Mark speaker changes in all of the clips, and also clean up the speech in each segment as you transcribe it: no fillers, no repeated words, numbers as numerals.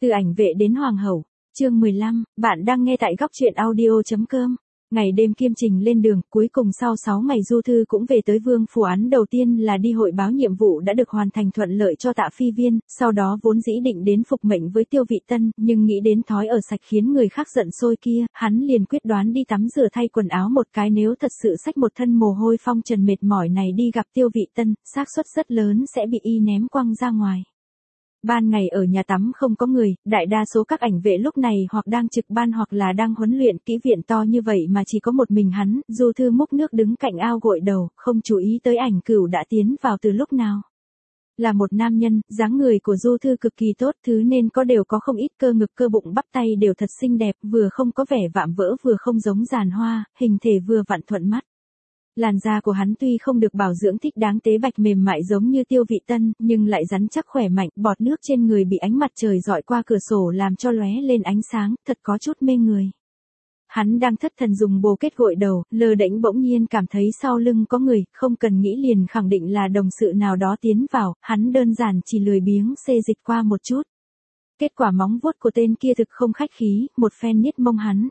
Speaker 1: Từ ảnh vệ đến hoàng hậu, chương 15, bạn đang nghe tại góc truyện audio.com. Ngày đêm kiêm trình lên đường, cuối cùng sau 6 ngày Du Thư cũng về tới Vương Phủ Án. Đầu tiên là đi hội báo nhiệm vụ đã được hoàn thành thuận lợi cho Tạ Phi Viên, sau đó vốn dĩ định đến phục mệnh với Tiêu Vị Tân, nhưng nghĩ đến thói ở sạch khiến người khác giận sôi kia, hắn liền quyết đoán đi tắm rửa thay quần áo một cái, nếu thật sự xách một thân mồ hôi phong trần mệt mỏi này đi gặp Tiêu Vị Tân, xác suất rất lớn sẽ bị y ném quăng ra ngoài. Ban ngày ở nhà tắm không có người, đại đa số các ảnh vệ lúc này hoặc đang trực ban hoặc là đang huấn luyện. Kỹ viện to như vậy mà chỉ có một mình hắn. Du Thư múc nước đứng cạnh ao gội đầu, không chú ý tới Ảnh Cửu đã tiến vào từ lúc nào. Là một nam nhân, dáng người của Du Thư cực kỳ tốt, thứ nên có đều có không ít cơ ngực cơ bụng bắp tay đều thật xinh đẹp, vừa không có vẻ vạm vỡ vừa không giống giàn hoa, hình thể vừa vặn thuận mắt. Làn da của hắn tuy không được bảo dưỡng thích đáng tế bạch mềm mại giống như Tiêu Vị Tân, nhưng lại rắn chắc khỏe mạnh, bọt nước trên người bị ánh mặt trời rọi qua cửa sổ làm cho lóe lên ánh sáng, thật có chút mê người. Hắn đang thất thần dùng bồ kết gội đầu, lơ đễnh bỗng nhiên cảm thấy sau lưng có người, không cần nghĩ liền khẳng định là đồng sự nào đó tiến vào, hắn đơn giản chỉ lười biếng xê dịch qua một chút. Kết quả móng vuốt của tên kia thực không khách khí, một phen niết mông hắn.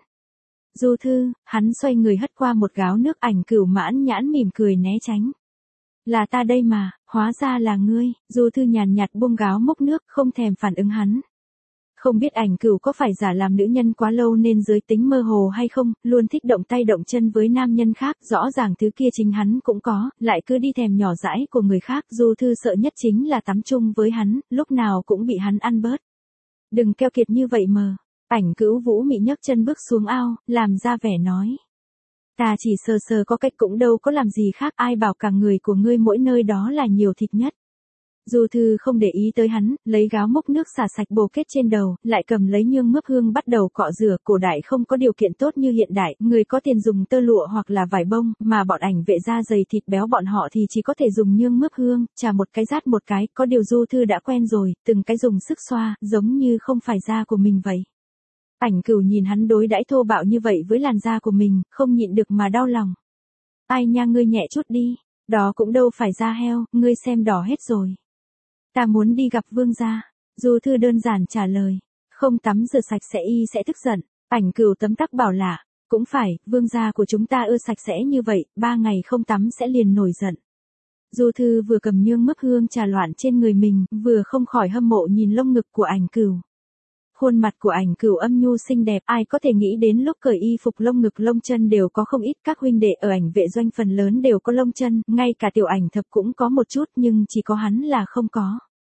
Speaker 1: Du Thư, hắn xoay người hất qua một gáo nước. Ảnh Cửu mãn nhãn mỉm cười né tránh. Là ta đây mà, hóa ra là ngươi. Du Thư nhàn nhạt buông gáo múc nước, không thèm phản ứng hắn. Không biết Ảnh Cửu có phải giả làm nữ nhân quá lâu nên giới tính mơ hồ hay không, luôn thích động tay động chân với nam nhân khác, rõ ràng thứ kia chính hắn cũng có, lại cứ đi thèm nhỏ dãi của người khác. Du Thư sợ nhất chính là tắm chung với hắn, lúc nào cũng bị hắn ăn bớt. Đừng keo kiệt như vậy mờ. Ảnh Cửu vũ mị nhấc chân bước xuống ao, làm ra vẻ nói. Ta chỉ sờ sờ có cách cũng đâu có làm gì khác, ai bảo cả người của ngươi mỗi nơi đó là nhiều thịt nhất. Du Thư không để ý tới hắn, lấy gáo múc nước xả sạch bồ kết trên đầu, lại cầm lấy nhương mướp hương bắt đầu cọ rửa. Cổ đại không có điều kiện tốt như hiện đại, người có tiền dùng tơ lụa hoặc là vải bông, mà bọn ảnh vệ da dày thịt béo bọn họ thì chỉ có thể dùng nhương mướp hương, chà một cái rát một cái, có điều Du Thư đã quen rồi, từng cái dùng sức xoa, giống như không phải da của mình vậy. Ảnh Cửu nhìn hắn đối đãi thô bạo như vậy với làn da của mình, không nhịn được mà đau lòng. Ai nha, ngươi nhẹ chút đi, đó cũng đâu phải da heo, ngươi xem đỏ hết rồi. Ta muốn đi gặp vương gia. Du Thư đơn giản trả lời, không tắm rửa sạch sẽ y sẽ tức giận. Ảnh Cửu tấm tắc bảo lạ, cũng phải, vương gia của chúng ta ưa sạch sẽ như vậy, 3 ngày không tắm sẽ liền nổi giận. Du Thư vừa cầm nhương mướp hương trà loạn trên người mình, vừa không khỏi hâm mộ nhìn lông ngực của Ảnh Cửu. Khuôn mặt của Ảnh Cửu âm nhu xinh đẹp, ai có thể nghĩ đến lúc cởi y phục lông ngực lông chân đều có không ít. Các huynh đệ ở ảnh vệ doanh phần lớn đều có lông chân, ngay cả Tiểu Ảnh Thập cũng có một chút, nhưng chỉ có hắn là không có.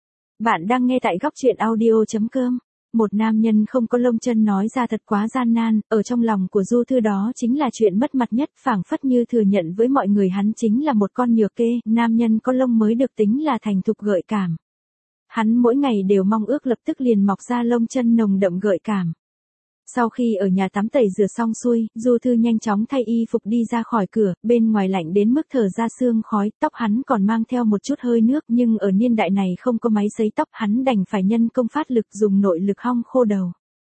Speaker 1: Bạn đang nghe tại góc truyện audio.com. Một nam nhân không có lông chân nói ra thật quá gian nan, ở trong lòng của Du Thư đó chính là chuyện mất mặt nhất, phảng phất như thừa nhận với mọi người hắn chính là một con nhược kê, nam nhân có lông mới được tính là thành thục gợi cảm. Hắn mỗi ngày đều mong ước lập tức liền mọc ra lông chân nồng đậm gợi cảm. Sau khi ở nhà tắm tẩy rửa xong xuôi, Du Thư nhanh chóng thay y phục đi ra khỏi cửa, bên ngoài lạnh đến mức thở ra sương khói, tóc hắn còn mang theo một chút hơi nước, nhưng ở niên đại này không có máy sấy tóc, hắn đành phải nhân công phát lực dùng nội lực hong khô đầu.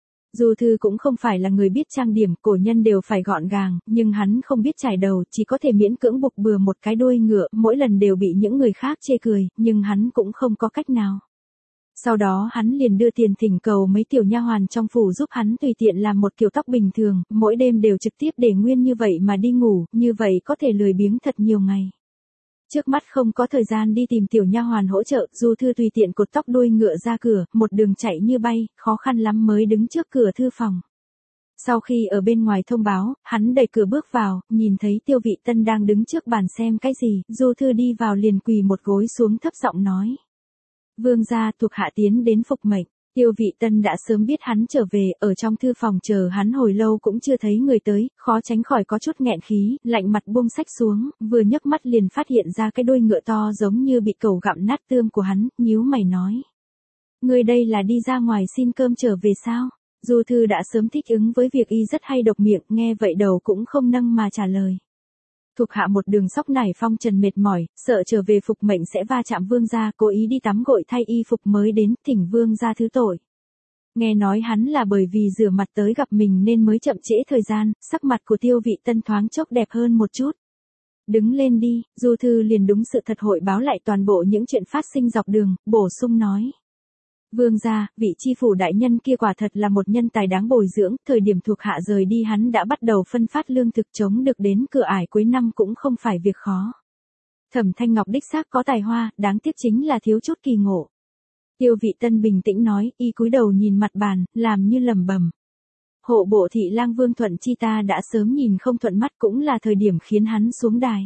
Speaker 1: Du Thư cũng không phải là người biết trang điểm, cổ nhân đều phải gọn gàng, nhưng hắn không biết chải đầu, chỉ có thể miễn cưỡng buộc bừa một cái đuôi ngựa, mỗi lần đều bị những người khác chê cười, nhưng hắn cũng không có cách nào. Sau đó hắn liền đưa tiền thỉnh cầu mấy tiểu nha hoàn trong phủ giúp hắn tùy tiện làm một kiểu tóc bình thường, mỗi đêm đều trực tiếp để nguyên như vậy mà đi ngủ, như vậy có thể lười biếng thật nhiều ngày. Trước mắt không có thời gian đi tìm tiểu nha hoàn hỗ trợ, Du Thư tùy tiện cột tóc đuôi ngựa ra cửa, một đường chạy như bay, khó khăn lắm mới đứng trước cửa thư phòng. Sau khi ở bên ngoài thông báo, hắn đẩy cửa bước vào, nhìn thấy Tiêu Vị Tân đang đứng trước bàn xem cái gì, Du Thư đi vào liền quỳ một gối xuống thấp giọng nói. Vương gia, thuộc hạ tiến đến phục mệnh. Tiêu Vị Tân đã sớm biết hắn trở về, ở trong thư phòng chờ hắn hồi lâu cũng chưa thấy người tới, khó tránh khỏi có chút nghẹn khí, lạnh mặt buông sách xuống, vừa nhấc mắt liền phát hiện ra cái đuôi ngựa to giống như bị cẩu gặm nát tương của hắn, nhíu mày nói. Người đây là đi ra ngoài xin cơm trở về sao? Du Thư đã sớm thích ứng với việc y rất hay độc miệng, nghe vậy đầu cũng không nâng mà trả lời. Thuộc hạ một đường sóc nải phong trần mệt mỏi, sợ trở về phục mệnh sẽ va chạm vương gia, cố ý đi tắm gội thay y phục mới đến, thỉnh vương gia thứ tội. Nghe nói hắn là bởi vì rửa mặt tới gặp mình nên mới chậm trễ thời gian, sắc mặt của Tiêu Vị Tân thoáng chốc đẹp hơn một chút. Đứng lên đi, Du Thư liền đúng sự thật hội báo lại toàn bộ những chuyện phát sinh dọc đường, bổ sung nói. Vương gia, vị chi phủ đại nhân kia quả thật là một nhân tài đáng bồi dưỡng, thời điểm thuộc hạ rời đi hắn đã bắt đầu phân phát lương thực chống được đến cửa ải cuối năm cũng không phải việc khó. Thẩm Thanh Ngọc đích xác có tài hoa, đáng tiếc chính là thiếu chút kỳ ngộ. Tiêu Vị Tân bình tĩnh nói, y cúi đầu nhìn mặt bàn, làm như lẩm bẩm. Hộ bộ thị lang Vương Thuận Chi ta đã sớm nhìn không thuận mắt cũng là thời điểm khiến hắn xuống đài.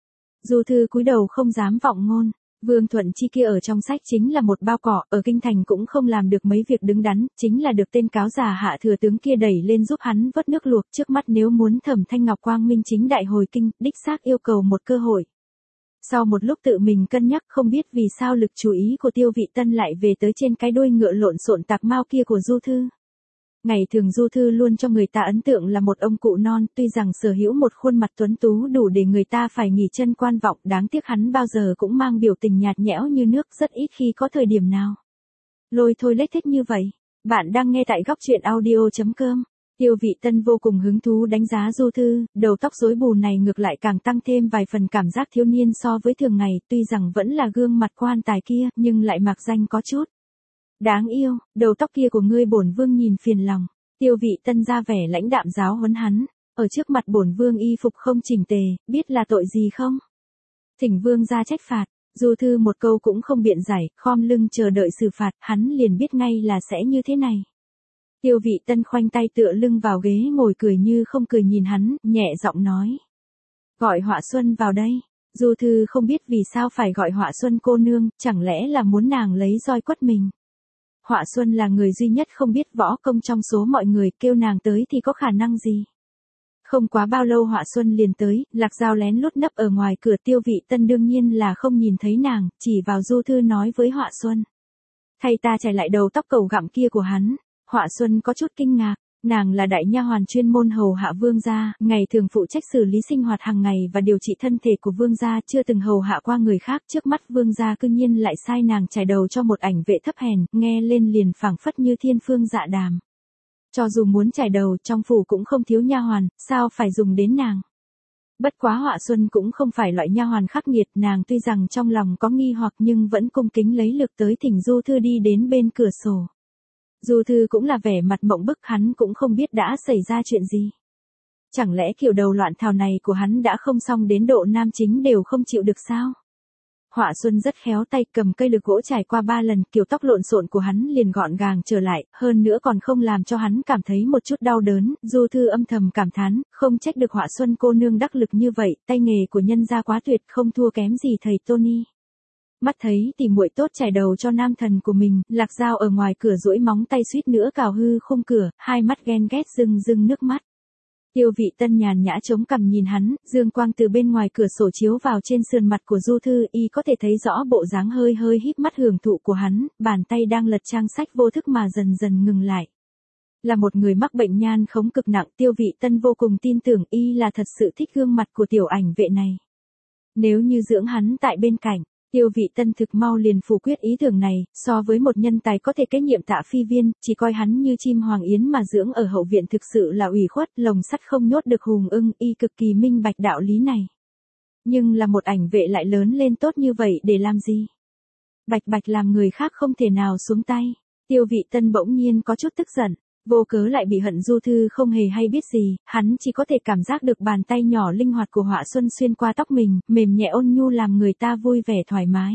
Speaker 1: Du Thư cúi đầu không dám vọng ngôn. Vương Thuận Chi kia ở trong sách chính là một bao cỏ, ở kinh thành cũng không làm được mấy việc đứng đắn, chính là được tên cáo già hạ thừa tướng kia đẩy lên giúp hắn vớt nước luộc trước mắt, nếu muốn Thẩm Thanh Ngọc quang minh chính đại hồi kinh, đích xác yêu cầu một cơ hội. Sau một lúc tự mình cân nhắc không biết vì sao lực chú ý của Tiêu Vị Tân lại về tới trên cái đuôi ngựa lộn xộn tạc mao kia của Du Thư. Ngày thường Du Thư luôn cho người ta ấn tượng là một ông cụ non, tuy rằng sở hữu một khuôn mặt tuấn tú đủ để người ta phải nghỉ chân quan vọng, đáng tiếc hắn bao giờ cũng mang biểu tình nhạt nhẽo như nước, rất ít khi có thời điểm nào lôi thôi lếch thếch như vậy. Bạn đang nghe tại góc truyện audio.com. Tiêu Vị Tân vô cùng hứng thú đánh giá Du Thư, đầu tóc rối bù này ngược lại càng tăng thêm vài phần cảm giác thiếu niên so với thường ngày, tuy rằng vẫn là gương mặt quan tài kia, nhưng lại mạc danh có chút đáng yêu. Đầu tóc kia của ngươi bổn vương nhìn phiền lòng. Tiêu Vị Tân ra vẻ lãnh đạm giáo huấn hắn, ở trước mặt bổn vương y phục không chỉnh tề, biết là tội gì không? Thỉnh vương ra trách phạt. Du Thư một câu cũng không biện giải, khom lưng chờ đợi xử phạt, hắn liền biết ngay là sẽ như thế này. Tiêu Vị Tân khoanh tay tựa lưng vào ghế ngồi cười như không cười nhìn hắn, nhẹ giọng nói. Gọi Họa Xuân vào đây. Du Thư không biết vì sao phải gọi Họa Xuân cô nương, chẳng lẽ là muốn nàng lấy roi quất mình. Họa Xuân là người duy nhất không biết võ công trong số mọi người, kêu nàng tới thì có khả năng gì. Không quá bao lâu Họa Xuân liền tới, Lạc Dao lén lút nấp ở ngoài cửa. Tiêu Vị Tân đương nhiên là không nhìn thấy nàng, chỉ vào Du Thư nói với Họa Xuân. Thay ta chải lại đầu tóc cẩu gặm kia của hắn. Họa Xuân có chút kinh ngạc, nàng là đại nha hoàn chuyên môn hầu hạ vương gia, ngày thường phụ trách xử lý sinh hoạt hàng ngày và điều trị thân thể của vương gia, chưa từng hầu hạ qua người khác, trước mắt vương gia cư nhiên lại sai nàng chải đầu cho một ảnh vệ thấp hèn, nghe lên liền phảng phất như thiên phương dạ đàm. Cho dù muốn chải đầu, trong phủ cũng không thiếu nha hoàn, sao phải dùng đến nàng. Bất quá Họa Xuân cũng không phải loại nha hoàn khắc nghiệt, nàng tuy rằng trong lòng có nghi hoặc nhưng vẫn cung kính lấy lực tới thỉnh Du Thư đi đến bên cửa sổ. Du Thư cũng là vẻ mặt mộng bức, hắn cũng không biết đã xảy ra chuyện gì. Chẳng lẽ kiểu đầu loạn thảo này của hắn đã không xong đến độ nam chính đều không chịu được sao? Họa Xuân rất khéo tay, cầm cây lược gỗ trải qua 3 lần, kiểu tóc lộn xộn của hắn liền gọn gàng trở lại, hơn nữa còn không làm cho hắn cảm thấy một chút đau đớn. Du Thư âm thầm cảm thán, không trách được Họa Xuân cô nương đắc lực như vậy, tay nghề của nhân gia quá tuyệt, không thua kém gì thầy Tony. Mắt thấy tỉ muội tốt chải đầu cho nam thần của mình, Lạc Dao ở ngoài cửa duỗi móng tay suýt nữa cào hư khung cửa, hai mắt ghen ghét rưng rưng nước mắt. Tiêu Vị Tân nhàn nhã chống cằm nhìn hắn, dương quang từ bên ngoài cửa sổ chiếu vào trên sườn mặt của Du Thư, y có thể thấy rõ bộ dáng hơi hơi híp mắt hưởng thụ của hắn, bàn tay đang lật trang sách vô thức mà dần dần ngừng lại. Là một người mắc bệnh nhan khống cực nặng, Tiêu Vị Tân vô cùng tin tưởng y là thật sự thích gương mặt của tiểu ảnh vệ này. Nếu như dưỡng hắn tại bên cạnh, Tiêu Vị Tân thực mau liền phủ quyết ý tưởng này, so với một nhân tài có thể kế nhiệm Tạ Phi Viên, chỉ coi hắn như chim hoàng yến mà dưỡng ở hậu viện thực sự là ủy khuất, lồng sắt không nhốt được hùng ưng, y cực kỳ minh bạch đạo lý này. Nhưng là một ảnh vệ lại lớn lên tốt như vậy để làm gì? Bạch bạch làm người khác không thể nào xuống tay. Tiêu Vị Tân bỗng nhiên có chút tức giận. Vô cớ lại bị hận. Du Thư không hề hay biết gì, hắn chỉ có thể cảm giác được bàn tay nhỏ linh hoạt của Họa Xuân xuyên qua tóc mình, mềm nhẹ ôn nhu làm người ta vui vẻ thoải mái.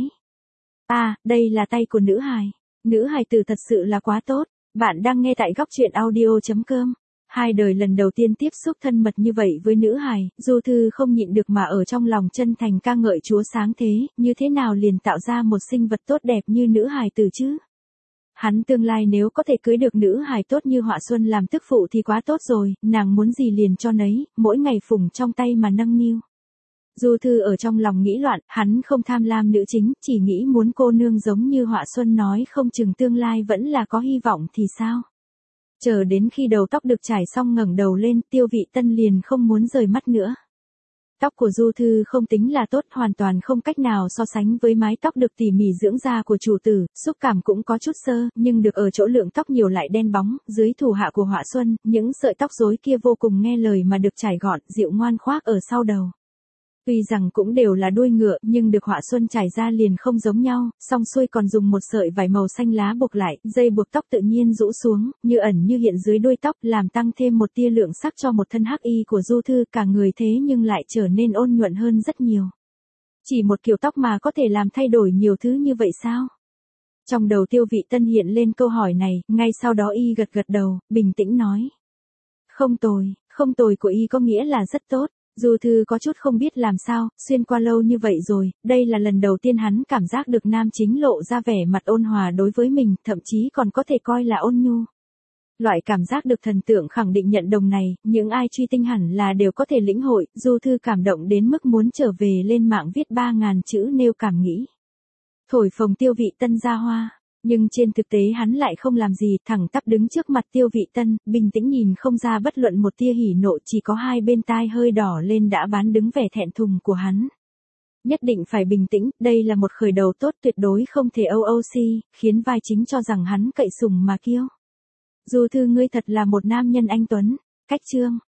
Speaker 1: À, đây là tay của nữ hài. Nữ hài tử thật sự là quá tốt. Bạn đang nghe tại góc truyện audio.com. Hai đời lần đầu tiên tiếp xúc thân mật như vậy với nữ hài, Du Thư không nhịn được mà ở trong lòng chân thành ca ngợi Chúa sáng thế, như thế nào liền tạo ra một sinh vật tốt đẹp như nữ hài tử chứ? Hắn tương lai nếu có thể cưới được nữ hài tốt như Họa Xuân làm tức phụ thì quá tốt rồi, nàng muốn gì liền cho nấy, mỗi ngày phủng trong tay mà nâng niu. Du Thư ở trong lòng nghĩ loạn, hắn không tham lam nữ chính, chỉ nghĩ muốn cô nương giống như Họa Xuân nói không chừng tương lai vẫn là có hy vọng thì sao. Chờ đến khi đầu tóc được trải xong ngẩng đầu lên, Tiêu Vị Tân liền không muốn rời mắt nữa. Tóc của Du Thư không tính là tốt, hoàn toàn không cách nào so sánh với mái tóc được tỉ mỉ dưỡng da của chủ tử, xúc cảm cũng có chút sơ, nhưng được ở chỗ lượng tóc nhiều lại đen bóng, dưới thủ hạ của Họa Xuân, những sợi tóc rối kia vô cùng nghe lời mà được trải gọn, dịu ngoan khoác ở sau đầu. Tuy rằng cũng đều là đuôi ngựa nhưng được họa xuân trải ra liền không giống nhau, song xuôi còn dùng một sợi vải màu xanh lá buộc lại, dây buộc tóc tự nhiên rũ xuống, như ẩn như hiện dưới đuôi tóc, làm tăng thêm một tia lượng sắc cho một thân hắc y của Du Thư, cả người thế nhưng lại trở nên ôn nhuận hơn rất nhiều. Chỉ một kiểu tóc mà có thể làm thay đổi nhiều thứ như vậy sao? Trong đầu Tiêu Vị Tân hiện lên câu hỏi này, ngay sau đó y gật gật đầu, bình tĩnh nói. Không tồi của y có nghĩa là rất tốt. Du Thư có chút không biết làm sao, xuyên qua lâu như vậy rồi, đây là lần đầu tiên hắn cảm giác được nam chính lộ ra vẻ mặt ôn hòa đối với mình, thậm chí còn có thể coi là ôn nhu. Loại cảm giác được thần tượng khẳng định nhận đồng này, những ai truy tinh hẳn là đều có thể lĩnh hội, Du Thư cảm động đến mức muốn trở về lên mạng viết 3.000 chữ nêu cảm nghĩ. Thổi phồng Tiêu Vị Tân ra hoa. Nhưng trên thực tế hắn lại không làm gì, thẳng tắp đứng trước mặt Tiêu Vị Tân, bình tĩnh nhìn không ra bất luận một tia hỉ nộ, chỉ có hai bên tai hơi đỏ lên đã bán đứng vẻ thẹn thùng của hắn. Nhất định phải bình tĩnh, đây là một khởi đầu tốt, tuyệt đối không thể OOC, khiến vai chính cho rằng hắn cậy sùng mà kiêu. Du Thư, ngươi thật là một nam nhân anh tuấn. Cách chương.